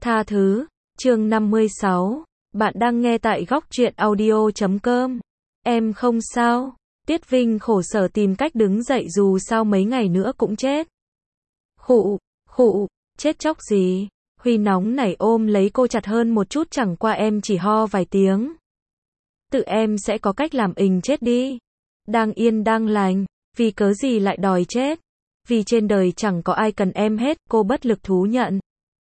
Tha thứ, chương 56, bạn đang nghe tại góc truyện audio.com. Em không sao. Tiết Vinh khổ sở tìm cách đứng dậy dù sao mấy ngày nữa cũng chết. Khụ, chết chóc gì? Huy nóng nảy ôm lấy cô chặt hơn một chút, chẳng qua em chỉ ho vài tiếng. Tự em sẽ có cách làm ình chết đi. Đang yên đang lành, vì cớ gì lại đòi chết? Vì trên đời chẳng có ai cần em hết, cô bất lực thú nhận.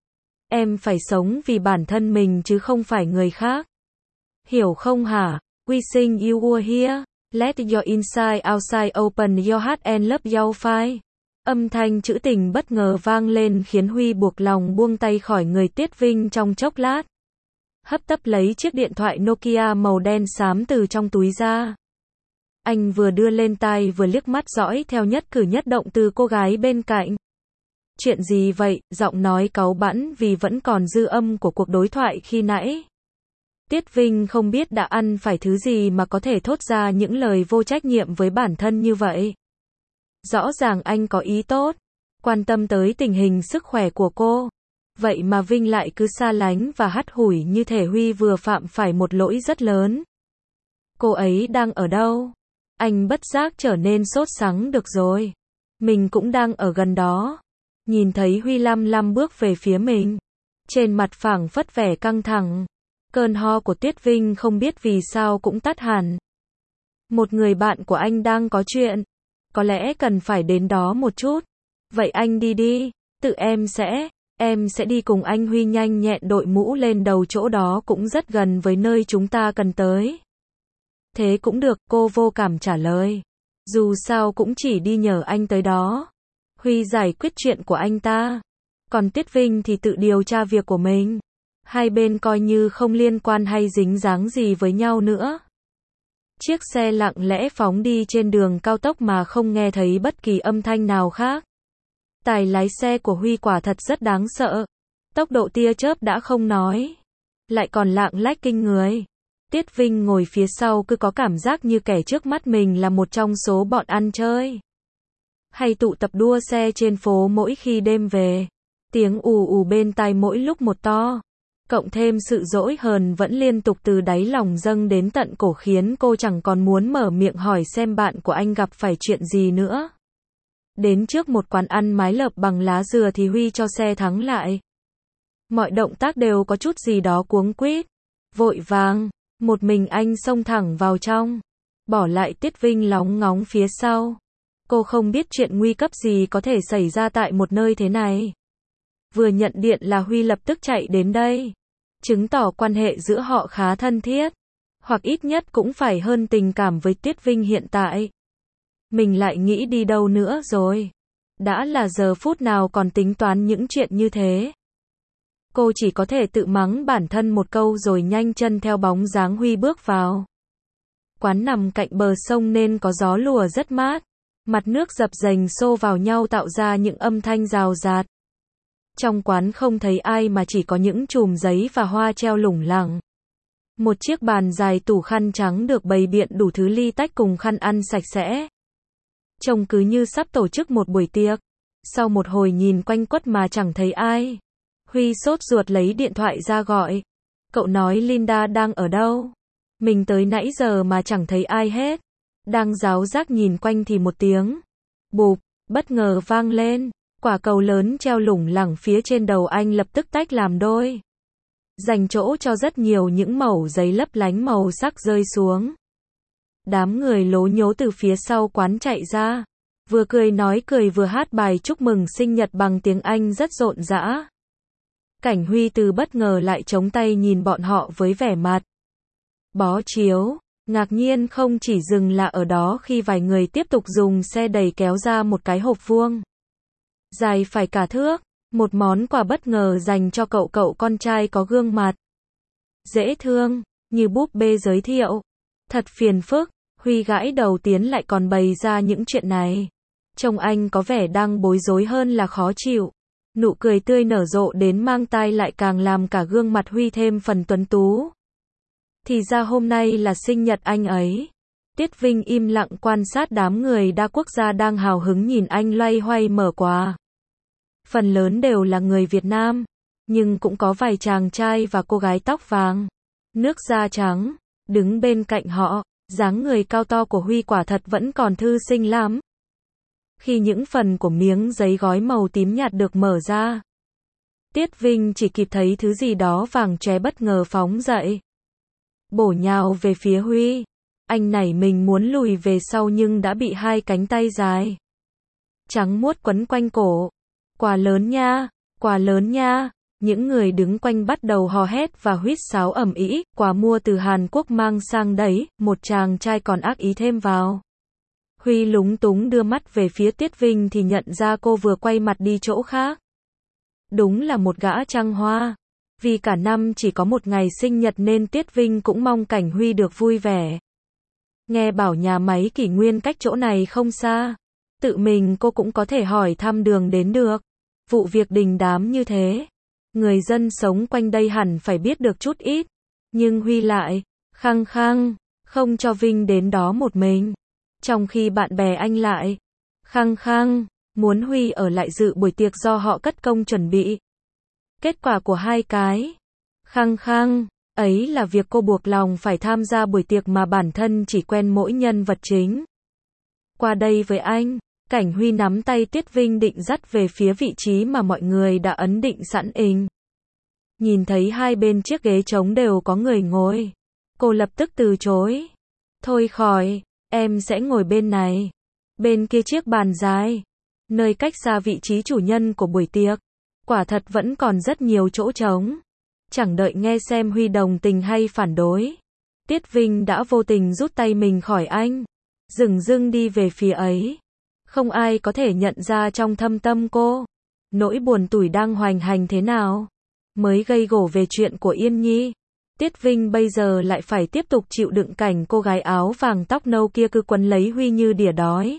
Em phải sống vì bản thân mình chứ không phải người khác. Hiểu không hả? Wishing you were here. Let your inside outside open your heart and love your fight. Âm thanh trữ tình bất ngờ vang lên khiến Huy buộc lòng buông tay khỏi người Tiết Vinh trong chốc lát. Hấp tấp lấy chiếc điện thoại Nokia màu đen xám từ trong túi ra. Anh vừa đưa lên tai vừa liếc mắt dõi theo nhất cử nhất động từ cô gái bên cạnh. Chuyện gì vậy? Giọng nói cáu bẳn vì vẫn còn dư âm của cuộc đối thoại khi nãy. Tiết Vinh không biết đã ăn phải thứ gì mà có thể thốt ra những lời vô trách nhiệm với bản thân như vậy. Rõ ràng anh có ý tốt, quan tâm tới tình hình sức khỏe của cô. Vậy mà Vinh lại cứ xa lánh và hắt hủi như thể Huy vừa phạm phải một lỗi rất lớn. Cô ấy đang ở đâu? Anh bất giác trở nên sốt sắng. Được rồi, mình cũng đang ở gần đó. Nhìn thấy Huy lăm lăm bước về phía mình, trên mặt phảng phất vẻ căng thẳng. Cơn ho của Tiết Vinh không biết vì sao cũng tắt hẳn. Một người bạn của anh đang có chuyện, có lẽ cần phải đến đó một chút. Vậy anh đi đi, tự em sẽ đi cùng anh. Huy nhanh nhẹn đội mũ lên đầu, chỗ đó cũng rất gần với nơi chúng ta cần tới. Thế cũng được, cô vô cảm trả lời. Dù sao cũng chỉ đi nhờ anh tới đó. Huy giải quyết chuyện của anh ta, còn Tiết Vinh thì tự điều tra việc của mình. Hai bên coi như không liên quan hay dính dáng gì với nhau nữa. Chiếc xe lặng lẽ phóng đi trên đường cao tốc mà không nghe thấy bất kỳ âm thanh nào khác. Tài lái xe của Huy quả thật rất đáng sợ. Tốc độ tia chớp đã không nói, lại còn lạng lách kinh người. Tiết Vinh ngồi phía sau cứ có cảm giác như kẻ trước mắt mình là một trong số bọn ăn chơi hay tụ tập đua xe trên phố mỗi khi đêm về. Tiếng ù ù bên tai mỗi lúc một to, cộng thêm sự dỗi hờn vẫn liên tục từ đáy lòng dâng đến tận cổ khiến cô chẳng còn muốn mở miệng hỏi xem bạn của anh gặp phải chuyện gì nữa. Đến trước một quán ăn mái lợp bằng lá dừa thì Huy cho xe thắng lại. Mọi động tác đều có chút gì đó cuống quýt, vội vàng. Một mình anh xông thẳng vào trong, bỏ lại Tiết Vinh lóng ngóng phía sau. Cô không biết chuyện nguy cấp gì có thể xảy ra tại một nơi thế này. Vừa nhận điện là Huy lập tức chạy đến đây, chứng tỏ quan hệ giữa họ khá thân thiết, hoặc ít nhất cũng phải hơn tình cảm với Tiết Vinh hiện tại. Mình lại nghĩ đi đâu nữa rồi? Đã là giờ phút nào còn tính toán những chuyện như thế? Cô chỉ có thể tự mắng bản thân một câu rồi nhanh chân theo bóng dáng Huy bước vào. Quán nằm cạnh bờ sông nên có gió lùa rất mát. Mặt nước dập dềnh xô vào nhau tạo ra những âm thanh rào rạt. Trong quán không thấy ai mà chỉ có những chùm giấy và hoa treo lủng lẳng. Một chiếc bàn dài, tủ khăn trắng được bày biện đủ thứ ly tách cùng khăn ăn sạch sẽ. Trông cứ như sắp tổ chức một buổi tiệc. Sau một hồi nhìn quanh quất mà chẳng thấy ai, Huy sốt ruột lấy điện thoại ra gọi. Cậu nói Linda đang ở đâu? Mình tới nãy giờ mà chẳng thấy ai hết. Đang giáo giác nhìn quanh thì một tiếng bụp bất ngờ vang lên. Quả cầu lớn treo lủng lẳng phía trên đầu anh lập tức tách làm đôi, dành chỗ cho rất nhiều những mẩu giấy lấp lánh màu sắc rơi xuống. Đám người lố nhố từ phía sau quán chạy ra, vừa cười nói cười vừa hát bài chúc mừng sinh nhật bằng tiếng Anh rất rộn rã. Cảnh Huy từ bất ngờ lại chống tay nhìn bọn họ với vẻ mặt bó chiếu. Ngạc nhiên không chỉ dừng là ở đó khi vài người tiếp tục dùng xe đẩy kéo ra một cái hộp vuông dài phải cả thước, một món quà bất ngờ dành cho cậu con trai có gương mặt dễ thương như búp bê giới thiệu. Thật phiền phức. Huy gãi đầu tiến lại còn bày ra những chuyện này. Trông anh có vẻ đang bối rối hơn là khó chịu. Nụ cười tươi nở rộ đến mang tai lại càng làm cả gương mặt Huy thêm phần tuấn tú. Thì ra hôm nay là sinh nhật anh ấy. Tiết Vinh im lặng quan sát đám người đa quốc gia đang hào hứng nhìn anh loay hoay mở quà. Phần lớn đều là người Việt Nam. nhưng cũng có vài chàng trai và cô gái tóc vàng, nước da trắng, đứng bên cạnh họ, dáng người cao to của Huy quả thật vẫn còn thư sinh lắm. Khi những phần của miếng giấy gói màu tím nhạt được mở ra, Tiết Vinh chỉ kịp thấy thứ gì đó vàng chóe bất ngờ phóng dậy, bổ nhào về phía Huy. Anh nảy mình muốn lùi về sau nhưng đã bị hai cánh tay dài trắng muốt quấn quanh cổ. Quà lớn nha, quà lớn nha. Những người đứng quanh bắt đầu hò hét và huýt sáo ầm ĩ, quà mua từ Hàn Quốc mang sang đấy, một chàng trai còn ác ý thêm vào. Huy lúng túng đưa mắt về phía Tiết Vinh thì nhận ra cô vừa quay mặt đi chỗ khác. Đúng là một gã trăng hoa. Vì cả năm chỉ có một ngày sinh nhật nên Tiết Vinh cũng mong cảnh Huy được vui vẻ. Nghe bảo nhà máy Kỷ Nguyên cách chỗ này không xa. Tự mình cô cũng có thể hỏi thăm đường đến được. Vụ việc đình đám như thế, người dân sống quanh đây hẳn phải biết được chút ít. Nhưng Huy lại khăng khăng không cho Vinh đến đó một mình. Trong khi bạn bè anh lại khăng khăng muốn Huy ở lại dự buổi tiệc do họ cất công chuẩn bị. Kết quả của hai cái khăng khăng ấy là việc cô buộc lòng phải tham gia buổi tiệc mà bản thân chỉ quen mỗi nhân vật chính. Qua đây với anh, cảnh Huy nắm tay Tiết Vinh định dắt về phía vị trí mà mọi người đã ấn định sẵn ình. Nhìn thấy hai bên chiếc ghế trống đều có người ngồi, cô lập tức từ chối. Thôi khỏi, em sẽ ngồi bên này. Bên kia chiếc bàn dài, nơi cách xa vị trí chủ nhân của buổi tiệc. Quả thật vẫn còn rất nhiều chỗ trống. Chẳng đợi nghe xem Huy đồng tình hay phản đối, Tiết Vinh đã vô tình rút tay mình khỏi anh, dửng dưng đi về phía ấy. Không ai có thể nhận ra trong thâm tâm cô, nỗi buồn tủi đang hoành hành thế nào. Mới gây gổ về chuyện của Yên Nhi, Tiết Vinh bây giờ lại phải tiếp tục chịu đựng cảnh cô gái áo vàng tóc nâu kia cứ quấn lấy Huy như đỉa đói.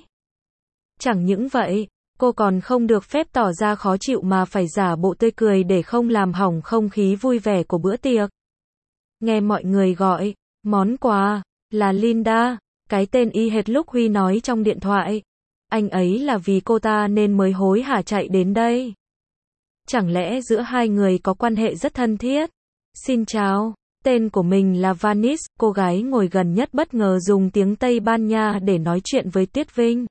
Chẳng những vậy, cô còn không được phép tỏ ra khó chịu mà phải giả bộ tươi cười để không làm hỏng không khí vui vẻ của bữa tiệc. Nghe mọi người gọi món quà là Linda, cái tên y hệt lúc Huy nói trong điện thoại. Anh ấy là vì cô ta nên mới hối hả chạy đến đây. Chẳng lẽ giữa hai người có quan hệ rất thân thiết? Xin chào, tên của mình là Vanish, cô gái ngồi gần nhất bất ngờ dùng tiếng Tây Ban Nha để nói chuyện với Tiết Vinh.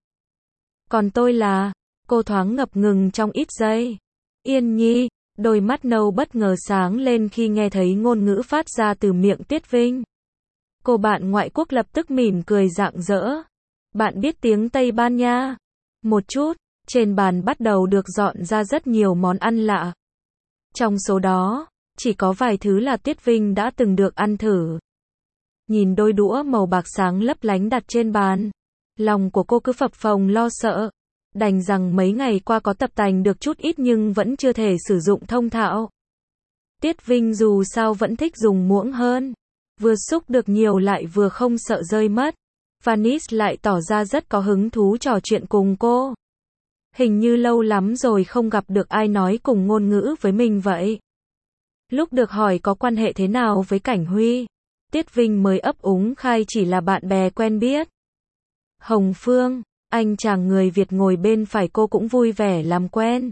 Còn tôi là, cô thoáng ngập ngừng trong ít giây. Yên Nhi, đôi mắt nâu bất ngờ sáng lên khi nghe thấy ngôn ngữ phát ra từ miệng Tiết Vinh. Cô bạn ngoại quốc lập tức mỉm cười rạng rỡ. Bạn biết tiếng Tây Ban Nha? Một chút. Trên bàn bắt đầu được dọn ra rất nhiều món ăn lạ. Trong số đó, chỉ có vài thứ là Tiết Vinh đã từng được ăn thử. Nhìn đôi đũa màu bạc sáng lấp lánh đặt trên bàn, lòng của cô cứ phập phồng lo sợ. Đành rằng mấy ngày qua có tập tành được chút ít nhưng vẫn chưa thể sử dụng thông thạo. Tiết Vinh dù sao vẫn thích dùng muỗng hơn. Vừa xúc được nhiều lại vừa không sợ rơi mất. Vanish lại tỏ ra rất có hứng thú trò chuyện cùng cô. Hình như lâu lắm rồi không gặp được ai nói cùng ngôn ngữ với mình vậy. Lúc được hỏi có quan hệ thế nào với cảnh Huy, Tiết Vinh mới ấp úng khai chỉ là bạn bè quen biết. Hồng Phương, anh chàng người Việt ngồi bên phải cô cũng vui vẻ làm quen.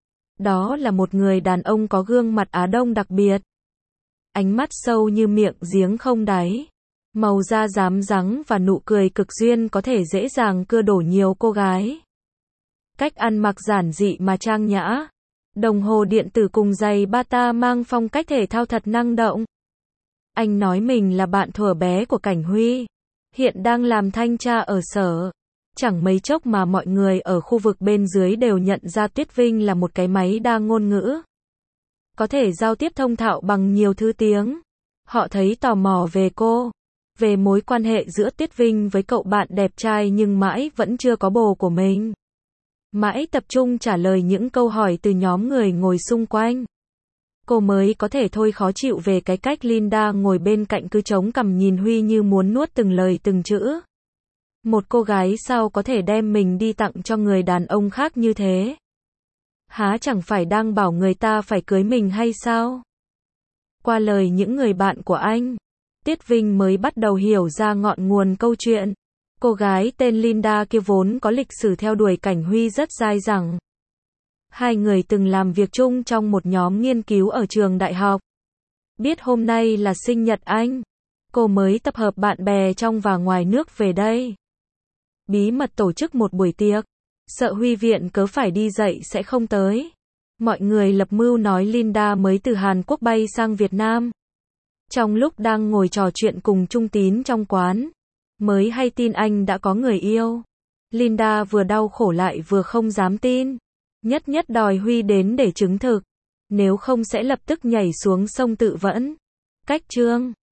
Đó là một người đàn ông có gương mặt Á Đông đặc biệt. Ánh mắt sâu như miệng giếng không đáy. Màu da rám rắng và nụ cười cực duyên có thể dễ dàng cưa đổ nhiều cô gái. Cách ăn mặc giản dị mà trang nhã. Đồng hồ điện tử cùng giày bata mang phong cách thể thao thật năng động. Anh nói mình là bạn thuở bé của cảnh Huy. Hiện đang làm thanh tra ở sở. Chẳng mấy chốc mà mọi người ở khu vực bên dưới đều nhận ra Tiết Vinh là một cái máy đa ngôn ngữ. Có thể giao tiếp thông thạo bằng nhiều thứ tiếng. Họ thấy tò mò về cô. Về mối quan hệ giữa Tiết Vinh với cậu bạn đẹp trai nhưng mãi vẫn chưa có bồ của mình. Mãi tập trung trả lời những câu hỏi từ nhóm người ngồi xung quanh. Cô mới có thể thôi khó chịu về cái cách Linda ngồi bên cạnh cứ chống cằm nhìn Huy như muốn nuốt từng lời từng chữ. Một cô gái sao có thể đem mình đi tặng cho người đàn ông khác như thế? Há chẳng phải đang bảo người ta phải cưới mình hay sao? Qua lời những người bạn của anh, Tiết Vinh mới bắt đầu hiểu ra ngọn nguồn câu chuyện. Cô gái tên Linda kia vốn có lịch sử theo đuổi cảnh Huy rất dai dẳng. Hai người từng làm việc chung trong một nhóm nghiên cứu ở trường đại học. Biết hôm nay là sinh nhật anh, cô mới tập hợp bạn bè trong và ngoài nước về đây. Bí mật tổ chức một buổi tiệc, sợ Huy viện cớ phải đi dạy sẽ không tới. Mọi người lập mưu nói Linda mới từ Hàn Quốc bay sang Việt Nam. Trong lúc đang ngồi trò chuyện cùng Trung Tín trong quán, mới hay tin anh đã có người yêu. Linda vừa đau khổ lại vừa không dám tin. Nhất đòi Huy đến để chứng thực. Nếu không sẽ lập tức nhảy xuống sông tự vẫn. Cách chương